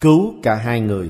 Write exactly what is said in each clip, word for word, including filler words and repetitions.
cứu cả hai người.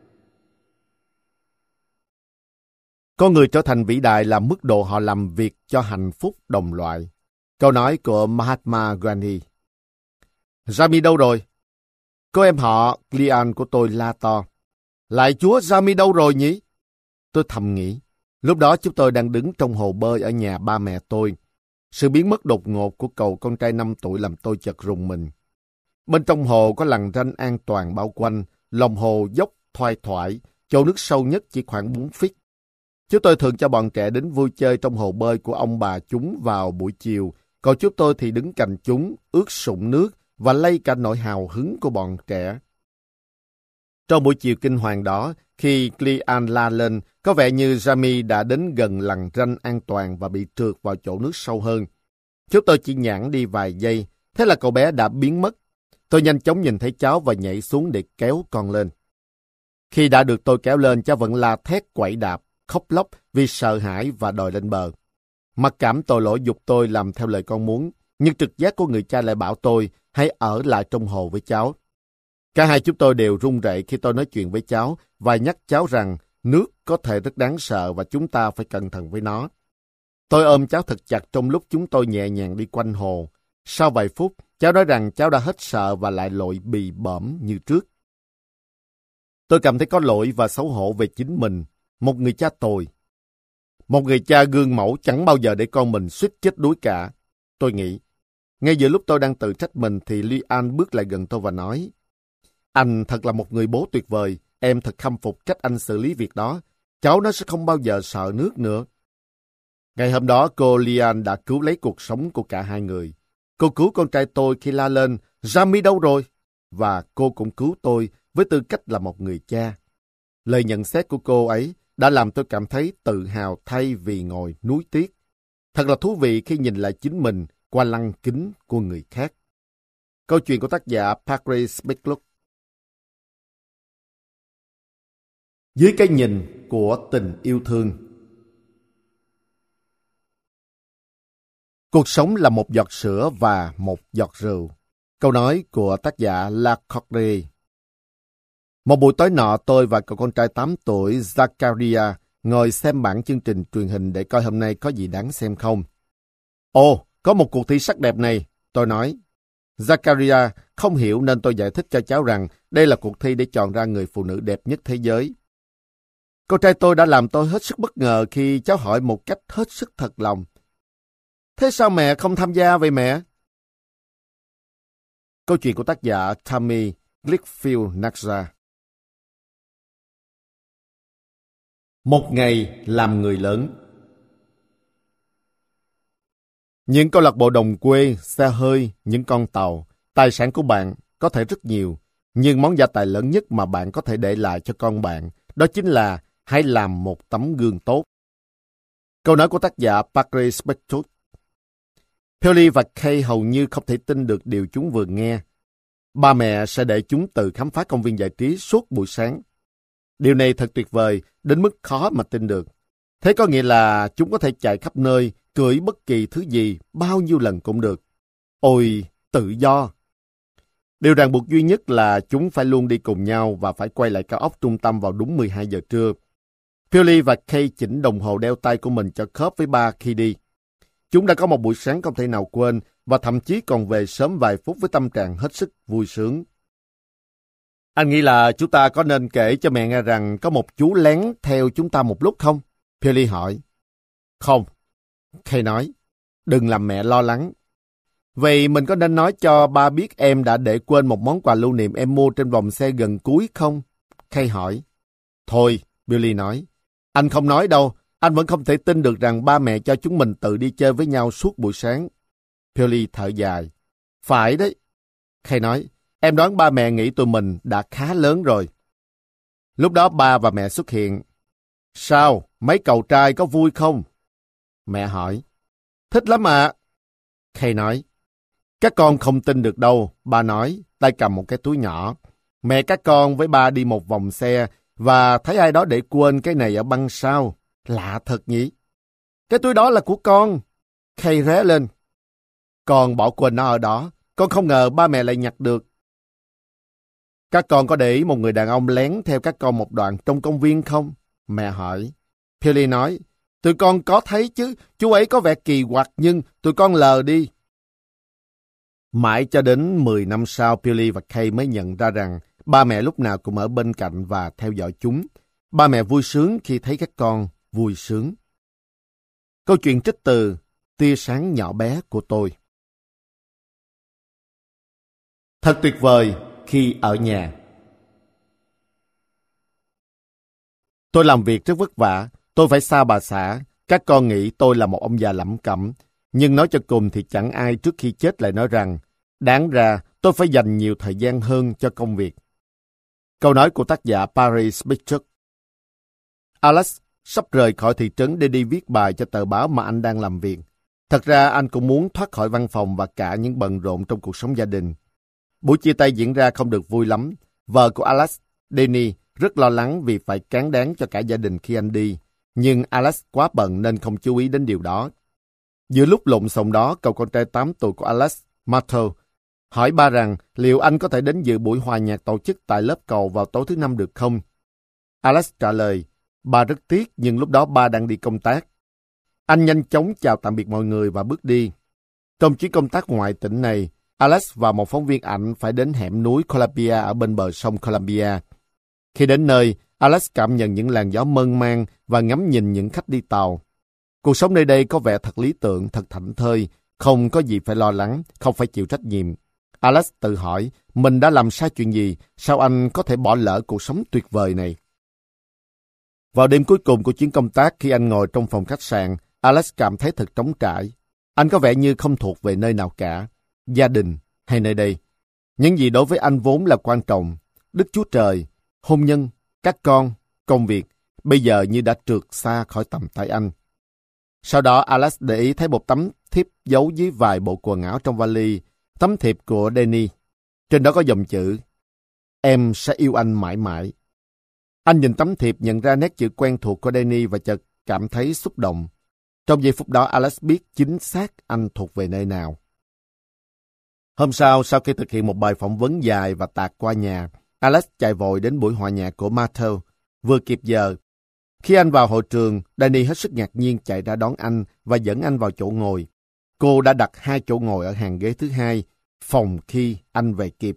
Con người trở thành vĩ đại là mức độ họ làm việc cho hạnh phúc đồng loại. Câu nói của Mahatma Gandhi. Rami đâu rồi? Cô em họ Clean của tôi la to. Lại chúa Rami đâu rồi nhỉ? Tôi thầm nghĩ. Lúc đó chúng tôi đang đứng trong hồ bơi ở nhà ba mẹ tôi. Sự biến mất đột ngột của cậu con trai năm tuổi làm tôi chợt rùng mình. Bên trong hồ có lằn ranh an toàn bao quanh, lòng hồ dốc thoai thoải, chỗ nước sâu nhất chỉ khoảng bốn feet. Chúng tôi thường cho bọn trẻ đến vui chơi trong hồ bơi của ông bà chúng vào buổi chiều, còn chúng tôi thì đứng cạnh chúng, ướt sũng nước và lây cả nỗi hào hứng của bọn trẻ. Trong buổi chiều kinh hoàng đó, khi Clean la lên, có vẻ như Rami đã đến gần lằn ranh an toàn và bị trượt vào chỗ nước sâu hơn. Chúng tôi chỉ nhãn đi vài giây, thế là cậu bé đã biến mất. Tôi nhanh chóng nhìn thấy cháu và nhảy xuống để kéo con lên. Khi đã được tôi kéo lên, cháu vẫn la thét quậy đạp, khóc lóc vì sợ hãi và đòi lên bờ. Mặc cảm tội lỗi giục tôi làm theo lời con muốn, nhưng trực giác của người cha lại bảo tôi hãy ở lại trong hồ với cháu. Cả hai chúng tôi đều run rẩy khi tôi nói chuyện với cháu và nhắc cháu rằng nước có thể rất đáng sợ và chúng ta phải cẩn thận với nó. Tôi ôm cháu thật chặt trong lúc chúng tôi nhẹ nhàng đi quanh hồ. Sau vài phút, cháu nói rằng cháu đã hết sợ và lại lội bì bõm như trước. Tôi cảm thấy có lỗi và xấu hổ về chính mình, một người cha tồi. Một người cha gương mẫu chẳng bao giờ để con mình suýt chết đuối cả. Tôi nghĩ. Ngay giữa lúc tôi đang tự trách mình thì Lian bước lại gần tôi và nói: Anh thật là một người bố tuyệt vời, em thật khâm phục cách anh xử lý việc đó. Cháu nó sẽ không bao giờ sợ nước nữa. Ngày hôm đó cô Lian đã cứu lấy cuộc sống của cả hai người. Cô cứu con trai tôi khi la lên, Rami đâu rồi? Và cô cũng cứu tôi với tư cách là một người cha. Lời nhận xét của cô ấy đã làm tôi cảm thấy tự hào thay vì ngồi nuối tiếc. Thật là thú vị khi nhìn lại chính mình qua lăng kính của người khác. Câu chuyện của tác giả Patrick Spickluk. Dưới cái nhìn của tình yêu thương. Cuộc sống là một giọt sữa và một giọt rượu. Câu nói của tác giả Lacordaire. Một buổi tối nọ, tôi và cậu con trai tám tuổi Zakaria ngồi xem bản chương trình truyền hình để coi hôm nay có gì đáng xem không. Ồ, có một cuộc thi sắc đẹp này, tôi nói. Zakaria không hiểu nên tôi giải thích cho cháu rằng đây là cuộc thi để chọn ra người phụ nữ đẹp nhất thế giới. Con trai tôi đã làm tôi hết sức bất ngờ khi cháu hỏi một cách hết sức thật lòng. Thế sao mẹ không tham gia vậy mẹ? Câu chuyện của tác giả Tammy Glickfield Naxa. Một ngày làm người lớn. Những câu lạc bộ đồng quê, xe hơi, những con tàu, tài sản của bạn có thể rất nhiều, nhưng món gia tài lớn nhất mà bạn có thể để lại cho con bạn, đó chính là hãy làm một tấm gương tốt. Câu nói của tác giả Patrick Spickluk. Pelly và Kay hầu như không thể tin được điều chúng vừa nghe. Ba mẹ sẽ để chúng tự khám phá công viên giải trí suốt buổi sáng. Điều này thật tuyệt vời, đến mức khó mà tin được. Thế có nghĩa là chúng có thể chạy khắp nơi, cưỡi bất kỳ thứ gì, bao nhiêu lần cũng được. Ôi, tự do! Điều ràng buộc duy nhất là chúng phải luôn đi cùng nhau và phải quay lại cao ốc trung tâm vào đúng mười hai giờ trưa. Pelly và Kay chỉnh đồng hồ đeo tay của mình cho khớp với ba khi đi. Chúng đã có một buổi sáng không thể nào quên và thậm chí còn về sớm vài phút với tâm trạng hết sức vui sướng. Anh nghĩ là chúng ta có nên kể cho mẹ nghe rằng có một chú lén theo chúng ta một lúc không? Pelly hỏi. Không. Kay nói. Đừng làm mẹ lo lắng. Vậy mình có nên nói cho ba biết em đã để quên một món quà lưu niệm em mua trên vòng xe gần cuối không? Kay hỏi. Thôi, Pelly nói. Anh không nói đâu. Anh vẫn không thể tin được rằng ba mẹ cho chúng mình tự đi chơi với nhau suốt buổi sáng. Pelly thở dài. Phải đấy. Kay nói. Em đoán ba mẹ nghĩ tụi mình đã khá lớn rồi. Lúc đó ba và mẹ xuất hiện. Sao? Mấy cậu trai có vui không? Mẹ hỏi. Thích lắm ạ. Kay nói. Các con không tin được đâu, ba nói, tay cầm một cái túi nhỏ. Mẹ các con với ba đi một vòng xe và thấy ai đó để quên cái này ở băng sau. Lạ thật nhỉ? Cái túi đó là của con. Kay ré lên. Con bỏ quên nó ở đó. Con không ngờ ba mẹ lại nhặt được. Các con có để ý một người đàn ông lén theo các con một đoạn trong công viên không? Mẹ hỏi. Philly nói, tụi con có thấy chứ, chú ấy có vẻ kỳ quặc nhưng tụi con lờ đi. Mãi cho đến mười năm sau, Philly và Kay mới nhận ra rằng ba mẹ lúc nào cũng ở bên cạnh và theo dõi chúng. Ba mẹ vui sướng khi thấy các con vui sướng. Câu chuyện trích từ Tia sáng nhỏ bé của tôi. Thật tuyệt vời khi ở nhà. Tôi làm việc rất vất vả, tôi phải xa bà xã. Các con nghĩ tôi là một ông già lẩm cẩm, nhưng nói cho cùng thì chẳng ai trước khi chết lại nói rằng đáng ra tôi phải dành nhiều thời gian hơn cho công việc. Câu nói của tác giả Paris Pictures. Alex sắp rời khỏi thị trấn để đi viết bài cho tờ báo mà anh đang làm việc. Thật ra anh cũng muốn thoát khỏi văn phòng và cả những bận rộn trong cuộc sống gia đình. Buổi chia tay diễn ra không được vui lắm. Vợ của Alex, Danny, rất lo lắng vì phải cán đáng cho cả gia đình khi anh đi. Nhưng Alex quá bận nên không chú ý đến điều đó. Giữa lúc lộn xộn đó, cậu con trai tám tuổi của Alex, Matthew, hỏi ba rằng liệu anh có thể đến dự buổi hòa nhạc tổ chức tại lớp cầu vào tối thứ Năm được không? Alex trả lời, ba rất tiếc nhưng lúc đó ba đang đi công tác. Anh nhanh chóng chào tạm biệt mọi người và bước đi. Trong chuyến công tác ngoại tỉnh này, Alex và một phóng viên ảnh phải đến hẻm núi Columbia ở bên bờ sông Columbia. Khi đến nơi, Alex cảm nhận những làn gió mơn man và ngắm nhìn những khách đi tàu. Cuộc sống nơi đây có vẻ thật lý tưởng, thật thảnh thơi, không có gì phải lo lắng, không phải chịu trách nhiệm. Alex tự hỏi, mình đã làm sai chuyện gì, sao anh có thể bỏ lỡ cuộc sống tuyệt vời này? Vào đêm cuối cùng của chuyến công tác, khi anh ngồi trong phòng khách sạn, Alex cảm thấy thật trống trải. Anh có vẻ như không thuộc về nơi nào cả, gia đình hay nơi đây. Những gì đối với anh vốn là quan trọng, Đức Chúa Trời, hôn nhân, các con, công việc, bây giờ như đã trượt xa khỏi tầm tay anh. Sau đó Alex để ý thấy một tấm thiếp giấu dưới vài bộ quần áo trong vali, tấm thiệp của Danny. Trên đó có dòng chữ, em sẽ yêu anh mãi mãi. Anh nhìn tấm thiệp nhận ra nét chữ quen thuộc của Danny và chợt cảm thấy xúc động. Trong giây phút đó Alex biết chính xác anh thuộc về nơi nào. Hôm sau, sau khi thực hiện một bài phỏng vấn dài và tạt qua nhà, Alex chạy vội đến buổi hòa nhạc của Matthew, vừa kịp giờ. Khi anh vào hội trường, Danny hết sức ngạc nhiên chạy ra đón anh và dẫn anh vào chỗ ngồi. Cô đã đặt hai chỗ ngồi ở hàng ghế thứ hai, phòng khi anh về kịp.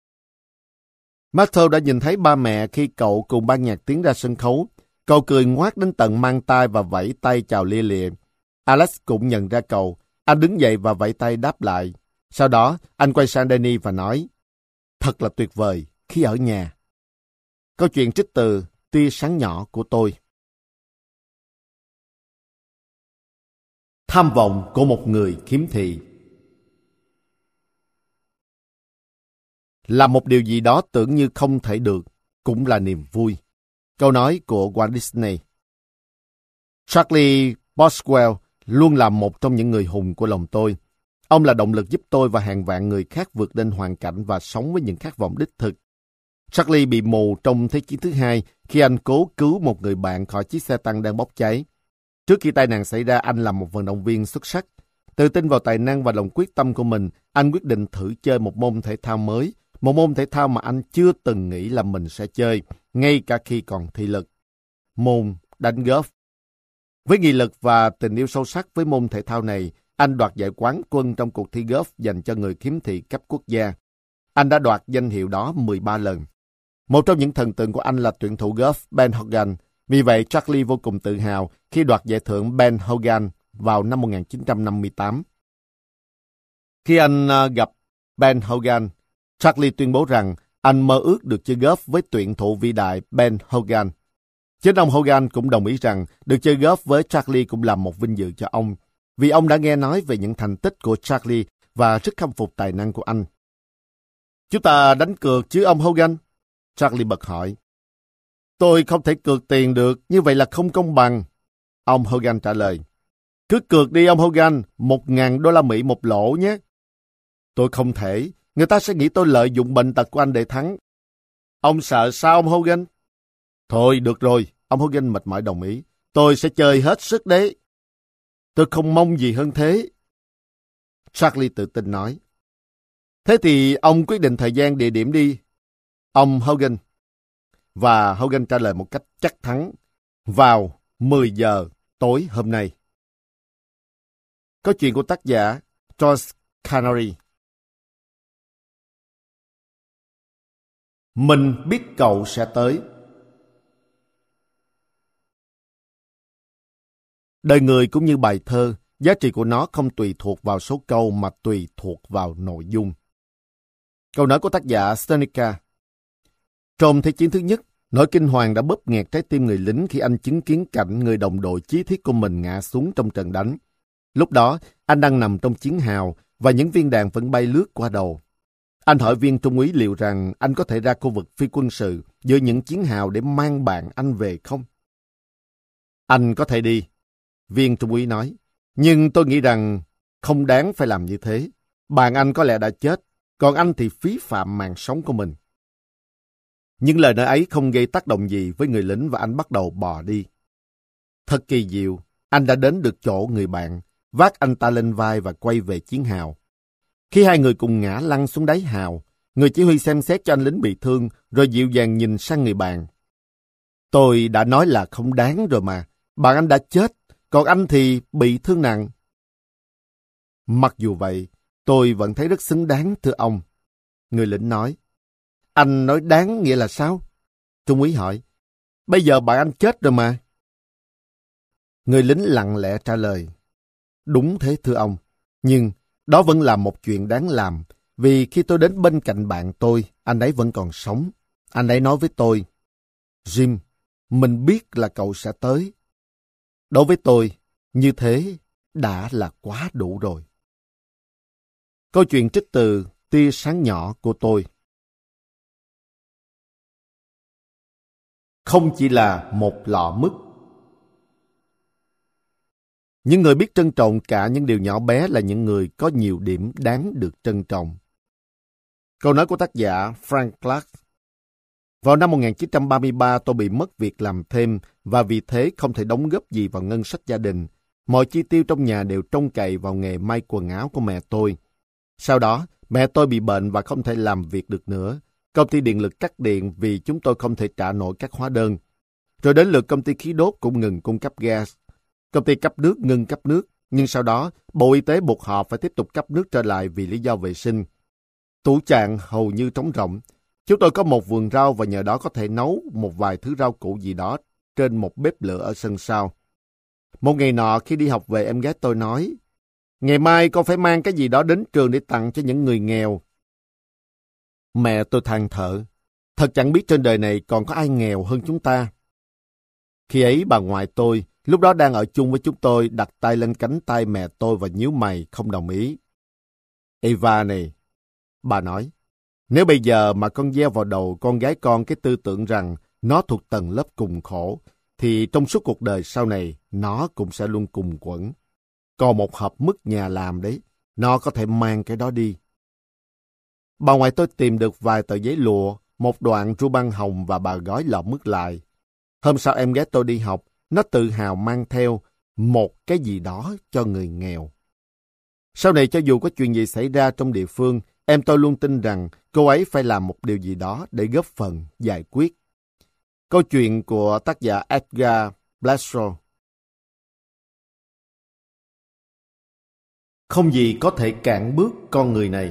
Matthew đã nhìn thấy ba mẹ khi cậu cùng ban nhạc tiến ra sân khấu. Cậu cười ngoác đến tận mang tai và vẫy tay chào lia lịa. Alex cũng nhận ra cậu. Anh đứng dậy và vẫy tay đáp lại. Sau đó, anh quay sang Danny và nói, thật là tuyệt vời khi ở nhà. Câu chuyện trích từ Tia sáng nhỏ của tôi. Tham vọng của một người khiếm thị. Làm một điều gì đó tưởng như không thể được, cũng là niềm vui. Câu nói của Walt Disney. Charlie Boswell luôn là một trong những người hùng của lòng tôi. Ông là động lực giúp tôi và hàng vạn người khác vượt lên hoàn cảnh và sống với những khát vọng đích thực. Charlie bị mù trong Thế chiến thứ hai khi anh cố cứu một người bạn khỏi chiếc xe tăng đang bốc cháy. Trước khi tai nạn xảy ra, anh là một vận động viên xuất sắc. Tự tin vào tài năng và lòng quyết tâm của mình, anh quyết định thử chơi một môn thể thao mới, một môn thể thao mà anh chưa từng nghĩ là mình sẽ chơi, ngay cả khi còn thị lực. Môn đánh golf. Với nghị lực và tình yêu sâu sắc với môn thể thao này, anh đoạt giải quán quân trong cuộc thi golf dành cho người khiếm thị cấp quốc gia. Anh đã đoạt danh hiệu đó mười ba lần. Một trong những thần tượng của anh là tuyển thủ golf Ben Hogan. Vì vậy, Charlie vô cùng tự hào khi đoạt giải thưởng Ben Hogan vào năm một nghìn chín trăm năm mươi tám. Khi anh uh, gặp Ben Hogan, Charlie tuyên bố rằng anh mơ ước được chơi golf với tuyển thủ vĩ đại Ben Hogan. Chính ông Hogan cũng đồng ý rằng được chơi golf với Charlie cũng là một vinh dự cho ông, vì ông đã nghe nói về những thành tích của Charlie và rất khâm phục tài năng của anh. Chúng ta đánh cược chứ ông Hogan? Charlie bật hỏi. Tôi không thể cược tiền được, như vậy là không công bằng. Ông Hogan trả lời. Cứ cược đi ông Hogan, một ngàn đô la Mỹ một lỗ nhé. Tôi không thể, người ta sẽ nghĩ tôi lợi dụng bệnh tật của anh để thắng. Ông sợ sao ông Hogan? Thôi được rồi, ông Hogan mệt mỏi đồng ý. Tôi sẽ chơi hết sức đấy. Tôi không mong gì hơn thế. Charlie tự tin nói. Thế thì ông quyết định thời gian địa điểm đi. Ông Hogan. Và Hogan trả lời một cách chắc thắng. Vào mười giờ tối hôm nay. Câu chuyện của tác giả George Canary. Mình biết cậu sẽ tới. Đời người cũng như bài thơ, giá trị của nó không tùy thuộc vào số câu mà tùy thuộc vào nội dung. Câu nói của tác giả Seneca. Trong Thế chiến thứ nhất, nỗi kinh hoàng đã bóp nghẹt trái tim người lính khi anh chứng kiến cảnh người đồng đội chí thiết của mình ngã xuống trong trận đánh. Lúc đó, anh đang nằm trong chiến hào và những viên đạn vẫn bay lướt qua đầu. Anh hỏi viên trung úy liệu rằng anh có thể ra khu vực phi quân sự giữa những chiến hào để mang bạn anh về không? Anh có thể đi, viên trung úy nói. Nhưng tôi nghĩ rằng không đáng phải làm như thế. Bạn anh có lẽ đã chết, còn anh thì phí phạm mạng sống của mình. Nhưng lời nói ấy không gây tác động gì với người lính và anh bắt đầu bò đi. Thật kỳ diệu, anh đã đến được chỗ người bạn, vác anh ta lên vai và quay về chiến hào. Khi hai người cùng ngã lăn xuống đáy hào, người chỉ huy xem xét cho anh lính bị thương rồi dịu dàng nhìn sang người bạn. Tôi đã nói là không đáng rồi mà, bạn anh đã chết, còn anh thì bị thương nặng. Mặc dù vậy, tôi vẫn thấy rất xứng đáng thưa ông. Người lính nói. Anh nói đáng nghĩa là sao? Trung úy hỏi. Bây giờ bạn anh chết rồi mà. Người lính lặng lẽ trả lời. Đúng thế thưa ông, nhưng đó vẫn là một chuyện đáng làm, vì khi tôi đến bên cạnh bạn tôi, anh ấy vẫn còn sống. Anh ấy nói với tôi, Jim, mình biết là cậu sẽ tới. Đối với tôi, như thế đã là quá đủ rồi. Câu chuyện trích từ Tia sáng nhỏ của tôi. Không chỉ là một lọ mứt. Những người biết trân trọng cả những điều nhỏ bé là những người có nhiều điểm đáng được trân trọng. Câu nói của tác giả Frank Clark. Vào năm một nghìn chín trăm ba mươi ba, tôi bị mất việc làm thêm và vì thế không thể đóng góp gì vào ngân sách gia đình. Mọi chi tiêu trong nhà đều trông cậy vào nghề may quần áo của mẹ tôi. Sau đó, mẹ tôi bị bệnh và không thể làm việc được nữa. Công ty điện lực cắt điện vì chúng tôi không thể trả nổi các hóa đơn. Rồi đến lượt công ty khí đốt cũng ngừng cung cấp gas. Công ty cấp nước ngừng cấp nước, nhưng sau đó Bộ Y tế buộc họ phải tiếp tục cấp nước trở lại vì lý do vệ sinh. Tủ chạn hầu như trống rỗng. Chúng tôi có một vườn rau và nhờ đó có thể nấu một vài thứ rau củ gì đó trên một bếp lửa ở sân sau. Một ngày nọ khi đi học về, em gái tôi nói, ngày mai con phải mang cái gì đó đến trường để tặng cho những người nghèo. Mẹ tôi than thở, thật chẳng biết trên đời này còn có ai nghèo hơn chúng ta. Khi ấy bà ngoại tôi, lúc đó đang ở chung với chúng tôi, đặt tay lên cánh tay mẹ tôi và nhíu mày không đồng ý. Eva này, bà nói, nếu bây giờ mà con gieo vào đầu con gái con cái tư tưởng rằng nó thuộc tầng lớp cùng khổ, thì trong suốt cuộc đời sau này, nó cũng sẽ luôn cùng quẫn. Còn một hộp mứt nhà làm đấy, nó có thể mang cái đó đi. Bà ngoại tôi tìm được vài tờ giấy lụa, một đoạn ru băng hồng và bà gói lọ mứt lại. Hôm sau em gái tôi đi học, nó tự hào mang theo một cái gì đó cho người nghèo. Sau này cho dù có chuyện gì xảy ra trong địa phương, em tôi luôn tin rằng cô ấy phải làm một điều gì đó để góp phần giải quyết. Câu chuyện của tác giả Edgar Bledsoe. Không gì có thể cản bước con người này.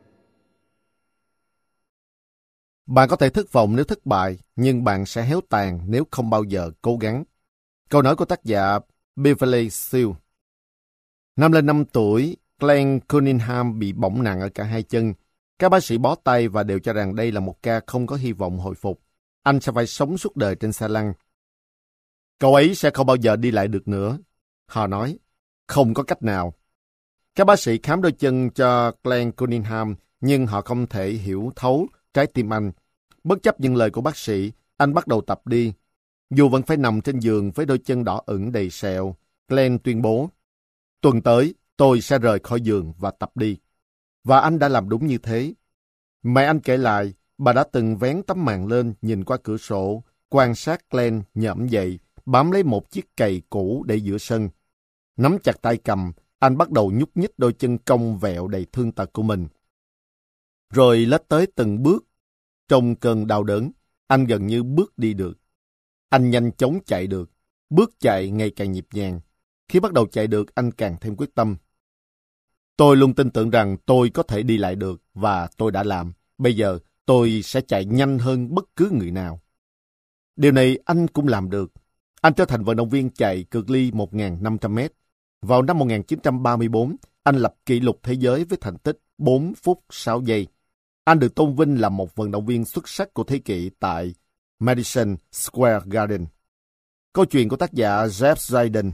Bạn có thể thất vọng nếu thất bại, nhưng bạn sẽ héo tàn nếu không bao giờ cố gắng. Câu nói của tác giả Beverly Seal. Năm lên năm tuổi, Glenn Cunningham bị bỏng nặng ở cả hai chân. Các bác sĩ bó tay và đều cho rằng đây là một ca không có hy vọng hồi phục. Anh sẽ phải sống suốt đời trên xe lăn. Cậu ấy sẽ không bao giờ đi lại được nữa. Họ nói, không có cách nào. Các bác sĩ khám đôi chân cho Glenn Cunningham, nhưng họ không thể hiểu thấu trái tim anh. Bất chấp những lời của bác sĩ, anh bắt đầu tập đi. Dù vẫn phải nằm trên giường với đôi chân đỏ ửng đầy sẹo, Glenn tuyên bố, tuần tới tôi sẽ rời khỏi giường và tập đi. Và anh đã làm đúng như thế. Mẹ anh kể lại, bà đã từng vén tấm màn lên nhìn qua cửa sổ, quan sát Glenn nhẫm dậy, bám lấy một chiếc cày cũ để giữa sân. Nắm chặt tay cầm, anh bắt đầu nhúc nhích đôi chân cong vẹo đầy thương tật của mình. Rồi lết tới từng bước Trong cơn đau đớn, anh gần như bước đi được. Anh nhanh chóng chạy được, bước chạy ngày càng nhịp nhàng. Khi bắt đầu chạy được, anh càng thêm quyết tâm. Tôi luôn tin tưởng rằng tôi có thể đi lại được, và tôi đã làm. Bây giờ, tôi sẽ chạy nhanh hơn bất cứ người nào. Điều này anh cũng làm được. Anh trở thành vận động viên chạy cự ly một nghìn năm trăm mét. Vào năm một nghìn chín trăm ba mươi tư, anh lập kỷ lục thế giới với thành tích bốn phút sáu giây. Anh được tôn vinh là một vận động viên xuất sắc của thế kỷ tại Madison Square Garden. Câu chuyện của tác giả Jeff Zayden.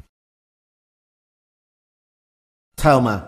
Thelma.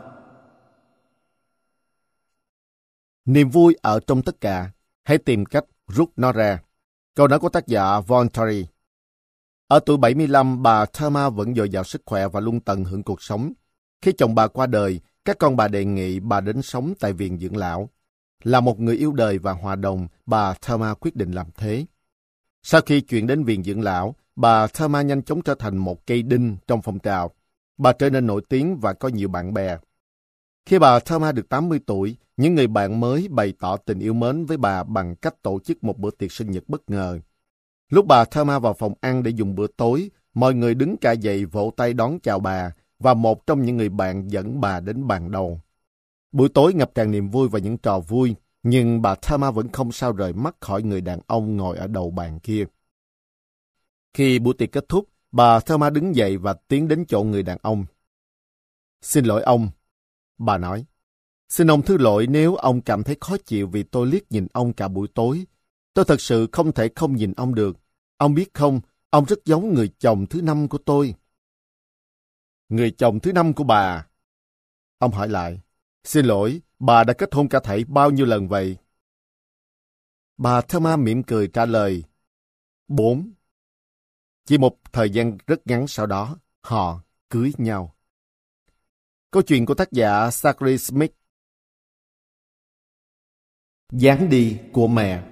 Niềm vui ở trong tất cả. Hãy tìm cách rút nó ra. Câu nói của tác giả Von Terry. Ở tuổi bảy mươi lăm, bà Thelma vẫn dồi dào sức khỏe và luôn tận hưởng cuộc sống. Khi chồng bà qua đời, các con bà đề nghị bà đến sống tại viện dưỡng lão. Là một người yêu đời và hòa đồng, bà Thelma quyết định làm thế. Sau khi chuyển đến viện dưỡng lão, bà Thelma nhanh chóng trở thành một cây đinh trong phong trào. Bà trở nên nổi tiếng và có nhiều bạn bè. Khi bà Thelma được tám mươi tuổi, những người bạn mới bày tỏ tình yêu mến với bà bằng cách tổ chức một bữa tiệc sinh nhật bất ngờ. Lúc bà Thelma vào phòng ăn để dùng bữa tối, mọi người đứng cả dậy vỗ tay đón chào bà, và một trong những người bạn dẫn bà đến bàn đầu. Buổi tối ngập tràn niềm vui và những trò vui, nhưng bà Thelma vẫn không sao rời mắt khỏi người đàn ông ngồi ở đầu bàn kia. Khi buổi tiệc kết thúc, bà Thelma đứng dậy và tiến đến chỗ người đàn ông. Xin lỗi ông, bà nói. Xin ông thứ lỗi nếu ông cảm thấy khó chịu vì tôi liếc nhìn ông cả buổi tối. Tôi thật sự không thể không nhìn ông được. Ông biết không, ông rất giống người chồng thứ năm của tôi. Người chồng thứ năm của bà? Ông hỏi lại. Xin lỗi, bà đã kết hôn cả thảy bao nhiêu lần vậy? Bà Thelma mỉm cười trả lời. Bốn. Chỉ một thời gian rất ngắn sau đó, họ cưới nhau. Câu chuyện của tác giả Zachary Smith. Dáng đi của mẹ.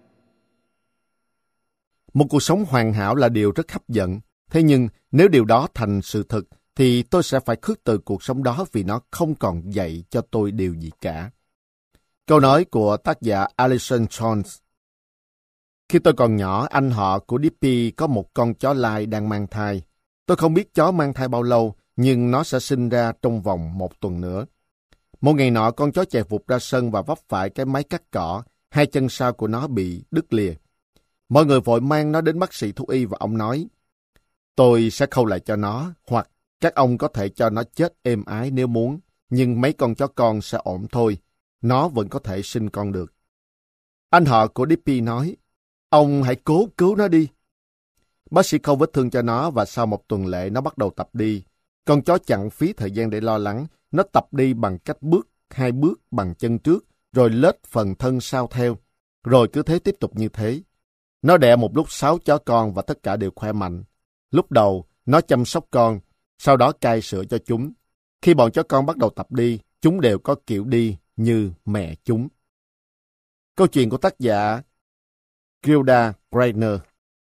Một cuộc sống hoàn hảo là điều rất hấp dẫn. Thế nhưng nếu điều đó thành sự thật, thì tôi sẽ phải khước từ cuộc sống đó vì nó không còn dạy cho tôi điều gì cả. Câu nói của tác giả Alison Jones. Khi tôi còn nhỏ, anh họ của Dippy có một con chó lai đang mang thai. Tôi không biết chó mang thai bao lâu, nhưng nó sẽ sinh ra trong vòng một tuần nữa. Một ngày nọ, con chó chạy vụt ra sân và vấp phải cái máy cắt cỏ. Hai chân sau của nó bị đứt lìa. Mọi người vội mang nó đến bác sĩ thú y và ông nói, tôi sẽ khâu lại cho nó, hoặc các ông có thể cho nó chết êm ái nếu muốn, nhưng mấy con chó con sẽ ổn thôi. Nó vẫn có thể sinh con được. Anh họ của Dippy nói, ông hãy cố cứu nó đi. Bác sĩ khâu vết thương cho nó và sau một tuần lễ nó bắt đầu tập đi. Con chó chẳng phí thời gian để lo lắng. Nó tập đi bằng cách bước hai bước bằng chân trước, rồi lết phần thân sau theo. Rồi cứ thế tiếp tục như thế. Nó đẻ một lúc sáu chó con và tất cả đều khỏe mạnh. Lúc đầu, nó chăm sóc con, sau đó cai sữa cho chúng. Khi bọn chó con bắt đầu tập đi, chúng đều có kiểu đi như mẹ chúng. Câu chuyện của tác giả Gilda Greiner.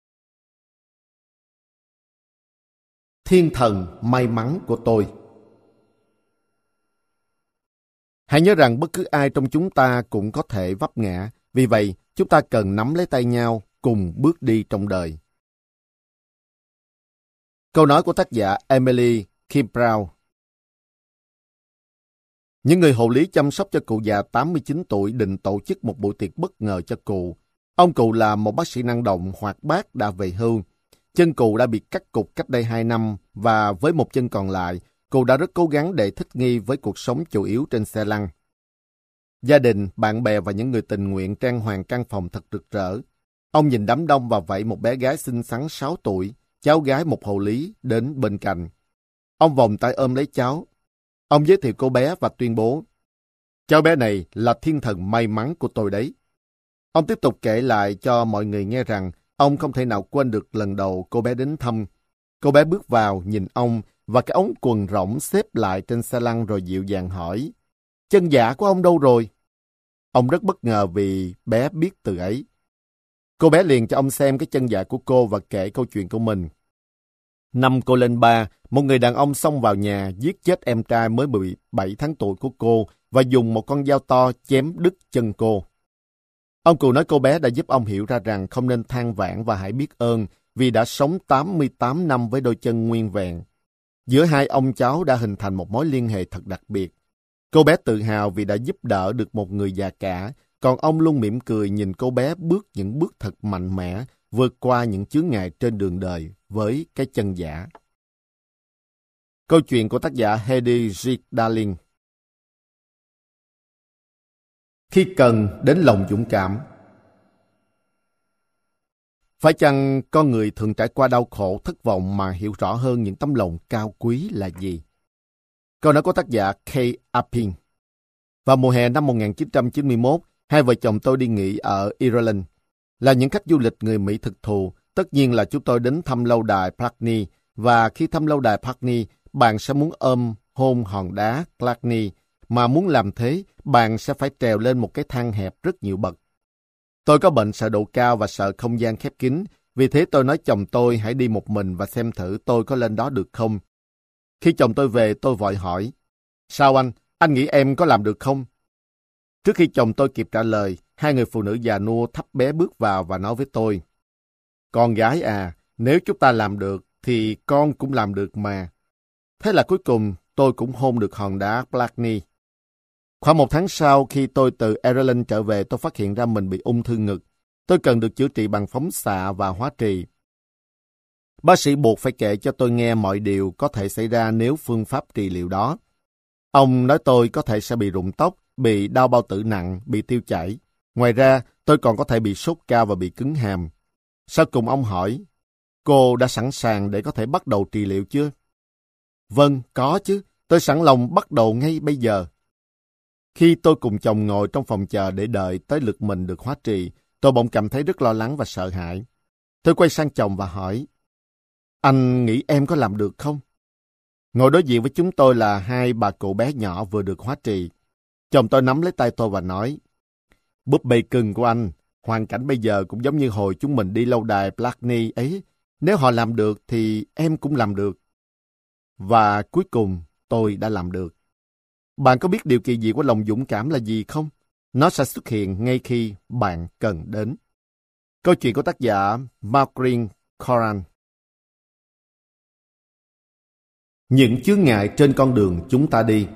Thiên thần may mắn của tôi. Hãy nhớ rằng bất cứ ai trong chúng ta cũng có thể vấp ngã. Vì vậy, chúng ta cần nắm lấy tay nhau, cùng bước đi trong đời. Câu nói của tác giả Emily Kimbrough. Những người hộ lý chăm sóc cho cụ già tám mươi chín tuổi định tổ chức một buổi tiệc bất ngờ cho cụ. Ông cụ là một bác sĩ năng động hoạt bát đã về hưu. Chân cụ đã bị cắt cụt cách đây hai năm và với một chân còn lại, cụ đã rất cố gắng để thích nghi với cuộc sống chủ yếu trên xe lăn. Gia đình, bạn bè và những người tình nguyện trang hoàng căn phòng thật rực rỡ. Ông nhìn đám đông và vẫy một bé gái xinh xắn sáu tuổi, cháu gái một hộ lý, đến bên cạnh. Ông vòng tay ôm lấy cháu. Ông giới thiệu cô bé và tuyên bố, cháu bé này là thiên thần may mắn của tôi đấy. Ông tiếp tục kể lại cho mọi người nghe rằng ông không thể nào quên được lần đầu cô bé đến thăm. Cô bé bước vào, nhìn ông và cái ống quần rỗng xếp lại trên xe lăn rồi dịu dàng hỏi, chân giả của ông đâu rồi? Ông rất bất ngờ vì bé biết từ ấy. Cô bé liền cho ông xem cái chân dạ của cô và kể câu chuyện của mình. Năm cô lên ba, một người đàn ông xông vào nhà giết chết em trai mới mười bảy tháng tuổi của cô và dùng một con dao to chém đứt chân cô. Ông cụ nói cô bé đã giúp ông hiểu ra rằng không nên than vãn và hãy biết ơn vì đã sống tám mươi tám năm với đôi chân nguyên vẹn. Giữa hai ông cháu đã hình thành một mối liên hệ thật đặc biệt. Cô bé tự hào vì đã giúp đỡ được một người già cả, còn ông luôn mỉm cười nhìn cô bé bước những bước thật mạnh mẽ, vượt qua những chướng ngại trên đường đời với cái chân giả. Câu chuyện của tác giả Heidi G. Darling. Khi cần đến lòng dũng cảm. Phải chăng con người thường trải qua đau khổ, thất vọng mà hiểu rõ hơn những tấm lòng cao quý là gì? Câu nói của tác giả Kay Appin. Vào mùa hè năm một nghìn chín trăm chín mươi mốt, hai vợ chồng tôi đi nghỉ ở Ireland. Là những khách du lịch người Mỹ thực thụ, tất nhiên là chúng tôi đến thăm lâu đài Plackney, và khi thăm lâu đài Plackney, bạn sẽ muốn ôm hôn hòn đá Plackney, mà muốn làm thế, bạn sẽ phải trèo lên một cái thang hẹp rất nhiều bậc. Tôi có bệnh sợ độ cao và sợ không gian khép kín, vì thế tôi nói chồng tôi hãy đi một mình và xem thử tôi có lên đó được không. Khi chồng tôi về, tôi vội hỏi, sao anh, anh nghĩ em có làm được không? Trước khi chồng tôi kịp trả lời, hai người phụ nữ già nua thấp bé bước vào và nói với tôi, con gái à, nếu chúng ta làm được, thì con cũng làm được mà. Thế là cuối cùng, tôi cũng hôn được hòn đá Plackney. Khoảng một tháng sau, khi tôi từ Ireland trở về, tôi phát hiện ra mình bị ung thư ngực. Tôi cần được chữa trị bằng phóng xạ và hóa trị. Bác sĩ buộc phải kể cho tôi nghe mọi điều có thể xảy ra nếu phương pháp trị liệu đó. Ông nói tôi có thể sẽ bị rụng tóc, bị đau bao tử nặng, bị tiêu chảy. Ngoài ra, tôi còn có thể bị sốt cao và bị cứng hàm. Sau cùng ông hỏi, cô đã sẵn sàng để có thể bắt đầu trị liệu chưa? Vâng, có chứ. Tôi sẵn lòng bắt đầu ngay bây giờ. Khi tôi cùng chồng ngồi trong phòng chờ để đợi tới lượt mình được hóa trị, tôi bỗng cảm thấy rất lo lắng và sợ hãi. Tôi quay sang chồng và hỏi, anh nghĩ em có làm được không? Ngồi đối diện với chúng tôi là hai bà cụ bé nhỏ vừa được hóa trị. Chồng tôi nắm lấy tay tôi và nói, búp bê cưng của anh, hoàn cảnh bây giờ cũng giống như hồi chúng mình đi lâu đài Plackney ấy. Nếu họ làm được thì em cũng làm được. Và cuối cùng tôi đã làm được. Bạn có biết điều kỳ diệu của lòng dũng cảm là gì không? Nó sẽ xuất hiện ngay khi bạn cần đến. Câu chuyện của tác giả Marguerite Coran. Những chướng ngại trên con đường chúng ta đi.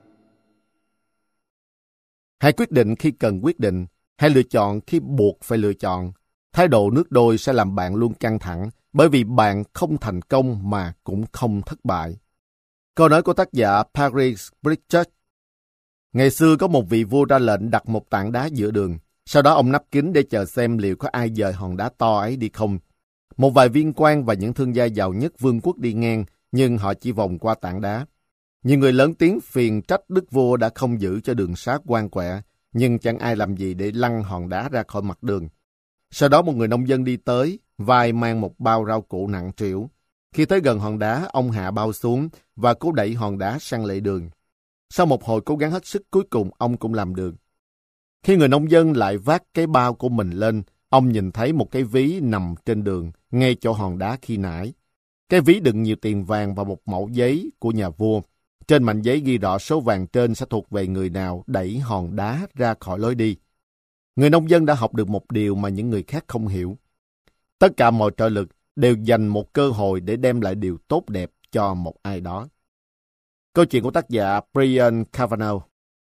Hãy quyết định khi cần quyết định, hãy lựa chọn khi buộc phải lựa chọn. Thái độ nước đôi sẽ làm bạn luôn căng thẳng, bởi vì bạn không thành công mà cũng không thất bại. Câu nói của tác giả Paris Pritchard. Ngày xưa có một vị vua ra lệnh đặt một tảng đá giữa đường. Sau đó ông nắp kính để chờ xem liệu có ai dời hòn đá to ấy đi không. Một vài viên quan và những thương gia giàu nhất vương quốc đi ngang, nhưng họ chỉ vòng qua tảng đá. Nhiều người lớn tiếng phiền trách đức vua đã không giữ cho đường xá ngoan quẹ, nhưng chẳng ai làm gì để lăn hòn đá ra khỏi mặt đường. Sau đó một người nông dân đi tới, vai mang một bao rau củ nặng trĩu. Khi tới gần hòn đá, ông hạ bao xuống và cố đẩy hòn đá sang lề đường. Sau một hồi cố gắng hết sức, cuối cùng ông cũng làm được. Khi người nông dân lại vác cái bao của mình lên, ông nhìn thấy một cái ví nằm trên đường, ngay chỗ hòn đá khi nãy. Cái ví đựng nhiều tiền vàng và một mẩu giấy của nhà vua. Trên mảnh giấy ghi rõ số vàng trên sẽ thuộc về người nào đẩy hòn đá ra khỏi lối đi. Người nông dân đã học được một điều mà những người khác không hiểu. Tất cả mọi trợ lực đều dành một cơ hội để đem lại điều tốt đẹp cho một ai đó. Câu chuyện của tác giả Brian Cavanaugh.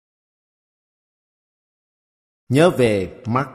Nhớ về Mark.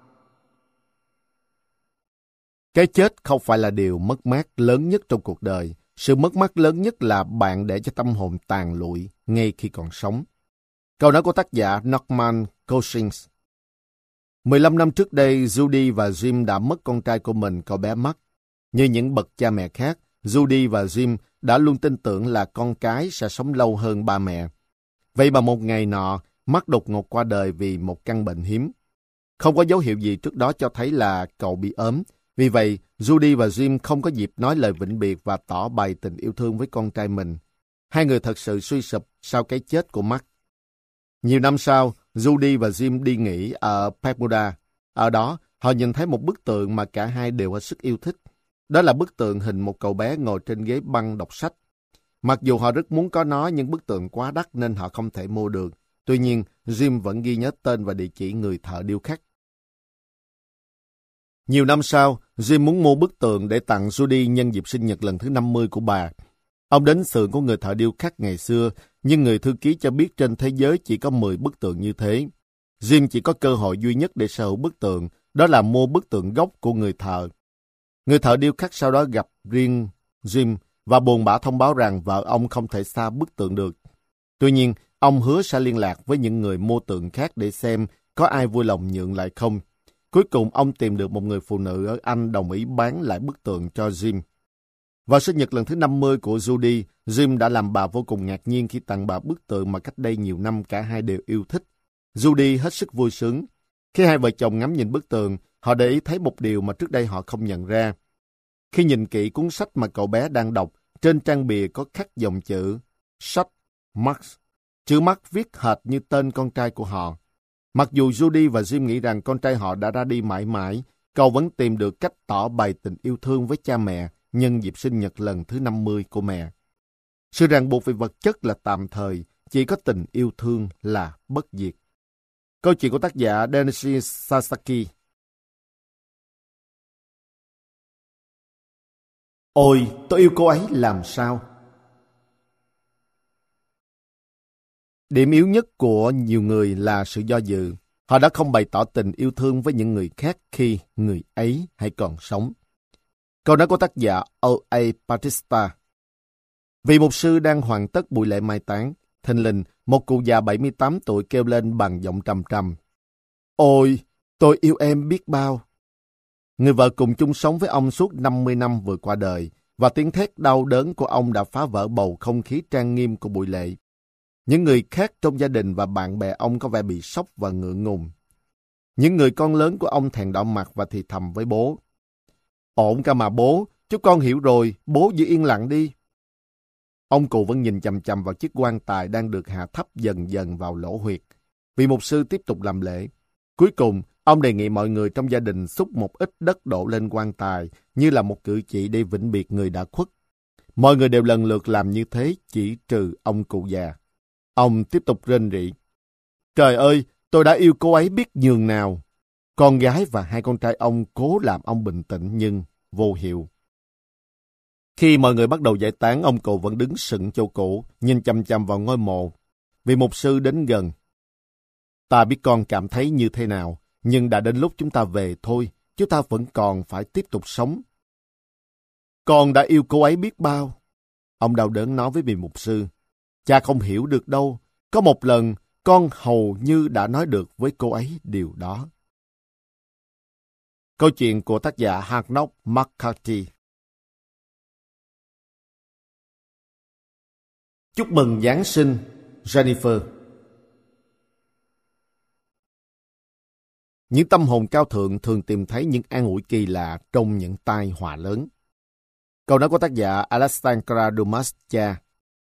Cái chết không phải là điều mất mát lớn nhất trong cuộc đời. Sự mất mát lớn nhất là bạn để cho tâm hồn tàn lụi ngay khi còn sống. Câu nói của tác giả Norman Cousins. mười lăm năm trước đây, Judy và Jim đã mất con trai của mình, cậu bé Mark. Như những bậc cha mẹ khác, Judy và Jim đã luôn tin tưởng là con cái sẽ sống lâu hơn ba mẹ. Vậy mà một ngày nọ, Mark đột ngột qua đời vì một căn bệnh hiếm. Không có dấu hiệu gì trước đó cho thấy là cậu bị ốm. Vì vậy, Judy và Jim không có dịp nói lời vĩnh biệt và tỏ bày tình yêu thương với con trai mình. Hai người thật sự suy sụp sau cái chết của Mark. Nhiều năm sau, Judy và Jim đi nghỉ ở Bermuda. Ở đó, họ nhìn thấy một bức tượng mà cả hai đều hết sức yêu thích. Đó là bức tượng hình một cậu bé ngồi trên ghế băng đọc sách. Mặc dù họ rất muốn có nó, nhưng bức tượng quá đắt nên họ không thể mua được. Tuy nhiên, Jim vẫn ghi nhớ tên và địa chỉ người thợ điêu khắc. Nhiều năm sau, Jim muốn mua bức tượng để tặng Judy nhân dịp sinh nhật lần thứ năm mươi của bà. Ông đến xưởng của người thợ điêu khắc ngày xưa, nhưng người thư ký cho biết trên thế giới chỉ có mười bức tượng như thế. Jim chỉ có cơ hội duy nhất để sở hữu bức tượng, đó là mua bức tượng gốc của người thợ. Người thợ điêu khắc sau đó gặp riêng Jim và buồn bã thông báo rằng vợ ông không thể xa bức tượng được. Tuy nhiên, ông hứa sẽ liên lạc với những người mua tượng khác để xem có ai vui lòng nhượng lại không. Cuối cùng, ông tìm được một người phụ nữ ở Anh đồng ý bán lại bức tượng cho Jim. Vào sinh nhật lần thứ năm mươi của Judy, Jim đã làm bà vô cùng ngạc nhiên khi tặng bà bức tượng mà cách đây nhiều năm cả hai đều yêu thích. Judy hết sức vui sướng. Khi hai vợ chồng ngắm nhìn bức tượng, họ để ý thấy một điều mà trước đây họ không nhận ra. Khi nhìn kỹ cuốn sách mà cậu bé đang đọc, trên trang bìa có khắc dòng chữ sách Max. Chữ Max viết hệt như tên con trai của họ. Mặc dù Judy và Jim nghĩ rằng con trai họ đã ra đi mãi mãi, cậu vẫn tìm được cách tỏ bày tình yêu thương với cha mẹ nhân dịp sinh nhật lần thứ năm mươi của mẹ. Sự ràng buộc về vật chất là tạm thời, chỉ có tình yêu thương là bất diệt. Câu chuyện của tác giả Denichi Sasaki. Ôi, tôi yêu cô ấy làm sao? Điểm yếu nhất của nhiều người là sự do dự. Họ đã không bày tỏ tình yêu thương với những người khác khi người ấy hay còn sống. Câu nói của tác giả O A Batista. Vị mục sư đang hoàn tất buổi lễ mai táng, thình lình một cụ già bảy mươi tám tuổi kêu lên bằng giọng trầm trầm. Ôi, tôi yêu em biết bao. Người vợ cùng chung sống với ông suốt năm mươi năm vừa qua đời, và tiếng thét đau đớn của ông đã phá vỡ bầu không khí trang nghiêm của buổi lễ. Những người khác trong gia đình và bạn bè ông có vẻ bị sốc và ngượng ngùng. Những người con lớn của ông thẹn đỏ mặt và thì thầm với bố. Ổn cả mà bố, chú con hiểu rồi, bố giữ yên lặng đi. Ông cụ vẫn nhìn chằm chằm vào chiếc quan tài đang được hạ thấp dần dần vào lỗ huyệt. Vị mục sư tiếp tục làm lễ. Cuối cùng, ông đề nghị mọi người trong gia đình xúc một ít đất đổ lên quan tài như là một cử chỉ để vĩnh biệt người đã khuất. Mọi người đều lần lượt làm như thế, chỉ trừ ông cụ già. Ông tiếp tục rên rỉ. Trời ơi, tôi đã yêu cô ấy biết nhường nào. Con gái và hai con trai ông cố làm ông bình tĩnh nhưng vô hiệu. Khi mọi người bắt đầu giải tán, ông cụ vẫn đứng sững chỗ cũ, nhìn chằm chằm vào ngôi mộ. Vị mục sư đến gần. Ta biết con cảm thấy như thế nào, nhưng đã đến lúc chúng ta về thôi, chúng ta vẫn còn phải tiếp tục sống. Con đã yêu cô ấy biết bao. Ông đau đớn nói với vị mục sư. Cha không hiểu được đâu, có một lần con hầu như đã nói được với cô ấy điều đó. Câu chuyện của tác giả Harnock McCarthy. Chúc mừng Giáng sinh, Jennifer. Những tâm hồn cao thượng thường tìm thấy những an ủi kỳ lạ trong những tai họa lớn. Câu nói của tác giả Alexandra Dumas cha.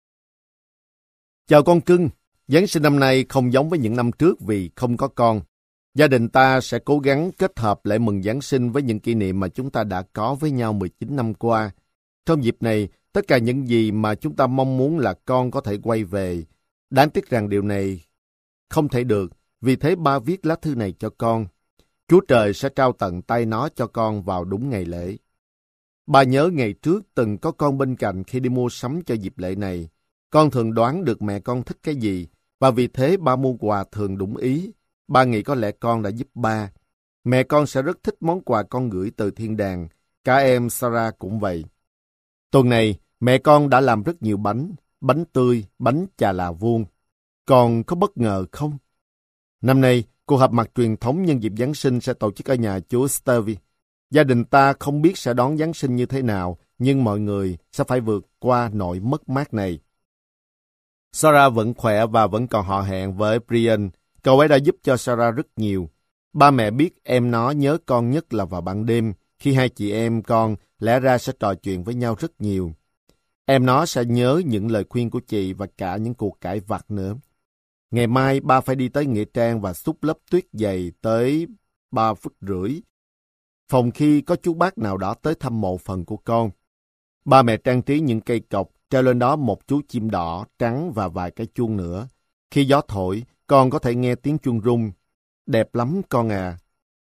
Chào con cưng, Giáng sinh năm nay không giống với những năm trước vì không có con. Gia đình ta sẽ cố gắng kết hợp lễ mừng Giáng sinh với những kỷ niệm mà chúng ta đã có với nhau mười chín năm qua. Trong dịp này, tất cả những gì mà chúng ta mong muốn là con có thể quay về. Đáng tiếc rằng điều này không thể được, vì thế ba viết lá thư này cho con. Chúa Trời sẽ trao tận tay nó cho con vào đúng ngày lễ. Ba nhớ ngày trước từng có con bên cạnh khi đi mua sắm cho dịp lễ này. Con thường đoán được mẹ con thích cái gì, và vì thế ba mua quà thường đúng ý. Ba nghĩ có lẽ con đã giúp ba. Mẹ con sẽ rất thích món quà con gửi từ thiên đàng. Cả em Sarah cũng vậy. Tuần này, mẹ con đã làm rất nhiều bánh, bánh tươi, bánh chà là vuông. Con có bất ngờ không? Năm nay, cuộc họp mặt truyền thống nhân dịp Giáng sinh sẽ tổ chức ở nhà chú Stevie. Gia đình ta không biết sẽ đón Giáng sinh như thế nào, nhưng mọi người sẽ phải vượt qua nỗi mất mát này. Sarah vẫn khỏe và vẫn còn họ hẹn với Brian. Cậu ấy đã giúp cho Sarah rất nhiều. Ba mẹ biết em nó nhớ con nhất là vào ban đêm, khi hai chị em con lẽ ra sẽ trò chuyện với nhau rất nhiều. Em nó sẽ nhớ những lời khuyên của chị và cả những cuộc cãi vặt nữa. Ngày mai ba phải đi tới Nghĩa Trang và xúc lớp tuyết dày tới ba phút rưỡi. Phòng khi có chú bác nào đó tới thăm mộ phần của con. Ba mẹ trang trí những cây cọc, treo lên đó một chú chim đỏ, trắng và vài cái chuông nữa. Khi gió thổi, con có thể nghe tiếng chuông rung. Đẹp lắm con à.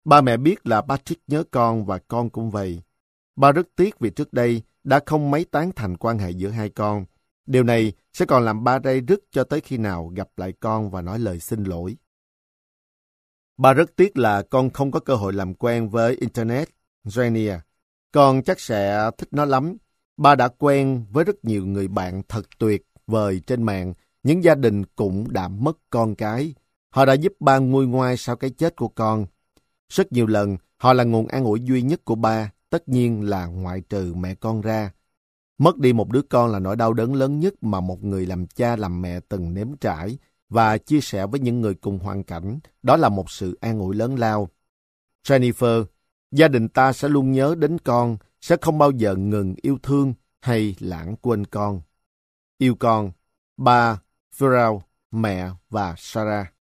Ba mẹ biết là Patrick nhớ con và con cũng vậy. Ba rất tiếc vì trước đây đã không mấy tán thành quan hệ giữa hai con. Điều này sẽ còn làm ba day dứt cho tới khi nào gặp lại con và nói lời xin lỗi. Ba rất tiếc là con không có cơ hội làm quen với Internet, Jania. Con chắc sẽ thích nó lắm. Ba đã quen với rất nhiều người bạn thật tuyệt vời trên mạng. Những gia đình cũng đã mất con cái. Họ đã giúp ba nguôi ngoai sau cái chết của con. Rất nhiều lần, họ là nguồn an ủi duy nhất của ba, tất nhiên là ngoại trừ mẹ con ra. Mất đi một đứa con là nỗi đau đớn lớn nhất mà một người làm cha làm mẹ từng nếm trải, và chia sẻ với những người cùng hoàn cảnh, đó là một sự an ủi lớn lao. Jennifer, gia đình ta sẽ luôn nhớ đến con, sẽ không bao giờ ngừng yêu thương hay lãng quên con. Yêu con, ba, Farrell, mẹ và Sarah.